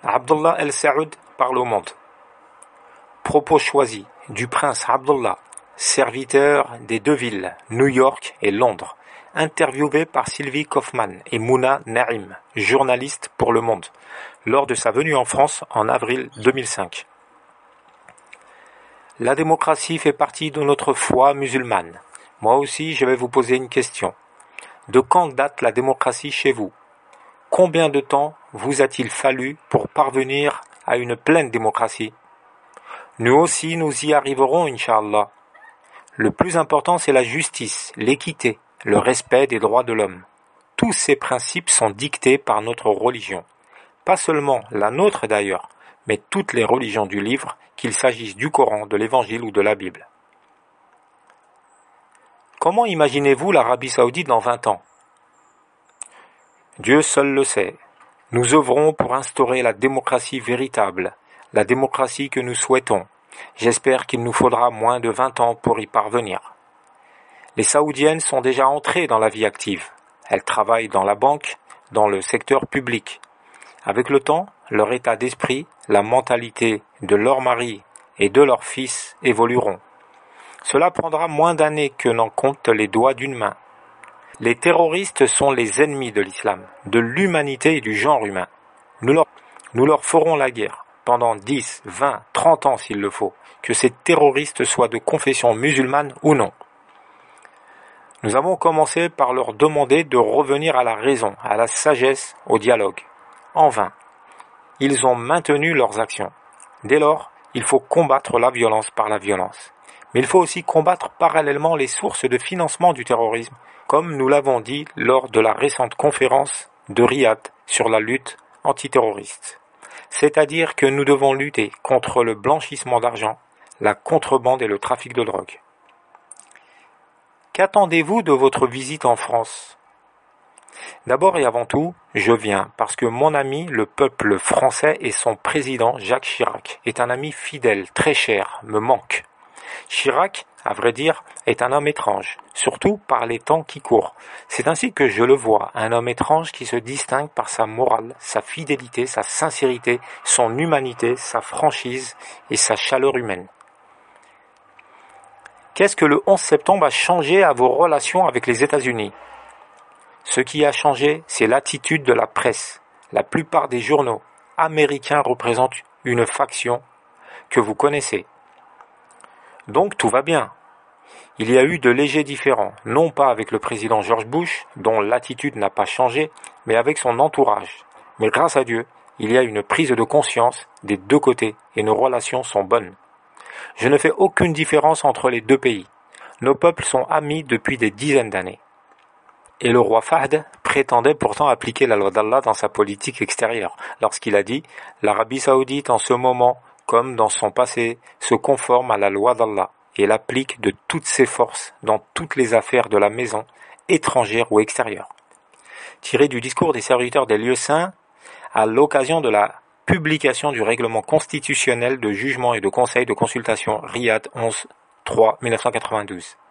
Abdullah El Saoud parle au monde. Propos choisis du prince Abdullah, serviteur des deux villes, New York et Londres, interviewé par Sylvie Kaufmann et Mouna Naïm, journaliste pour Le Monde, lors de sa venue en France en avril 2005. La démocratie fait partie de notre foi musulmane. Moi aussi, je vais vous poser une question. De quand date la démocratie chez vous? Combien de temps vous a-t-il fallu pour parvenir à une pleine démocratie? Nous aussi, nous y arriverons, Inch'Allah. Le plus important, c'est la justice, l'équité, le respect des droits de l'homme. Tous ces principes sont dictés par notre religion. Pas seulement la nôtre d'ailleurs, mais toutes les religions du livre, qu'il s'agisse du Coran, de l'Évangile ou de la Bible. Comment imaginez-vous l'Arabie Saoudite dans 20 ans? Dieu seul le sait. Nous œuvrons pour instaurer la démocratie véritable, la démocratie que nous souhaitons. J'espère qu'il nous faudra moins de 20 ans pour y parvenir. Les Saoudiennes sont déjà entrées dans la vie active. Elles travaillent dans la banque, dans le secteur public. Avec le temps, leur état d'esprit, la mentalité de leur mari et de leurs fils évolueront. Cela prendra moins d'années que n'en comptent les doigts d'une main. Les terroristes sont les ennemis de l'islam, de l'humanité et du genre humain. Nous leur ferons la guerre, pendant 10, 20, 30 ans s'il le faut, que ces terroristes soient de confession musulmane ou non. Nous avons commencé par leur demander de revenir à la raison, à la sagesse, au dialogue. En vain. Ils ont maintenu leurs actions. Dès lors, il faut combattre la violence par la violence. Mais il faut aussi combattre parallèlement les sources de financement du terrorisme, comme nous l'avons dit lors de la récente conférence de Riyad sur la lutte antiterroriste. C'est-à-dire que nous devons lutter contre le blanchissement d'argent, la contrebande et le trafic de drogue. Qu'attendez-vous de votre visite en France? D'abord et avant tout, je viens parce que mon ami, le peuple français et son président Jacques Chirac est un ami fidèle, très cher, me manque. Chirac, à vrai dire, est un homme étrange, surtout par les temps qui courent. C'est ainsi que je le vois, un homme étrange qui se distingue par sa morale, sa fidélité, sa sincérité, son humanité, sa franchise et sa chaleur humaine. Qu'est-ce que le 11 septembre a changé à vos relations avec les États-Unis? Ce qui a changé, c'est l'attitude de la presse. La plupart des journaux américains représentent une faction que vous connaissez. Donc tout va bien. Il y a eu de légers différends, non pas avec le président George Bush, dont l'attitude n'a pas changé, mais avec son entourage. Mais grâce à Dieu, il y a une prise de conscience des deux côtés et nos relations sont bonnes. Je ne fais aucune différence entre les deux pays. Nos peuples sont amis depuis des dizaines d'années. Et le roi Fahd prétendait pourtant appliquer la loi d'Allah dans sa politique extérieure, lorsqu'il a dit « L'Arabie Saoudite en ce moment, comme dans son passé, se conforme à la loi d'Allah et l'applique de toutes ses forces dans toutes les affaires de la maison, étrangères ou extérieures. » Tiré du discours des serviteurs des lieux saints à l'occasion de la publication du règlement constitutionnel de jugement et de conseil de consultation Riyad 11-3-1992.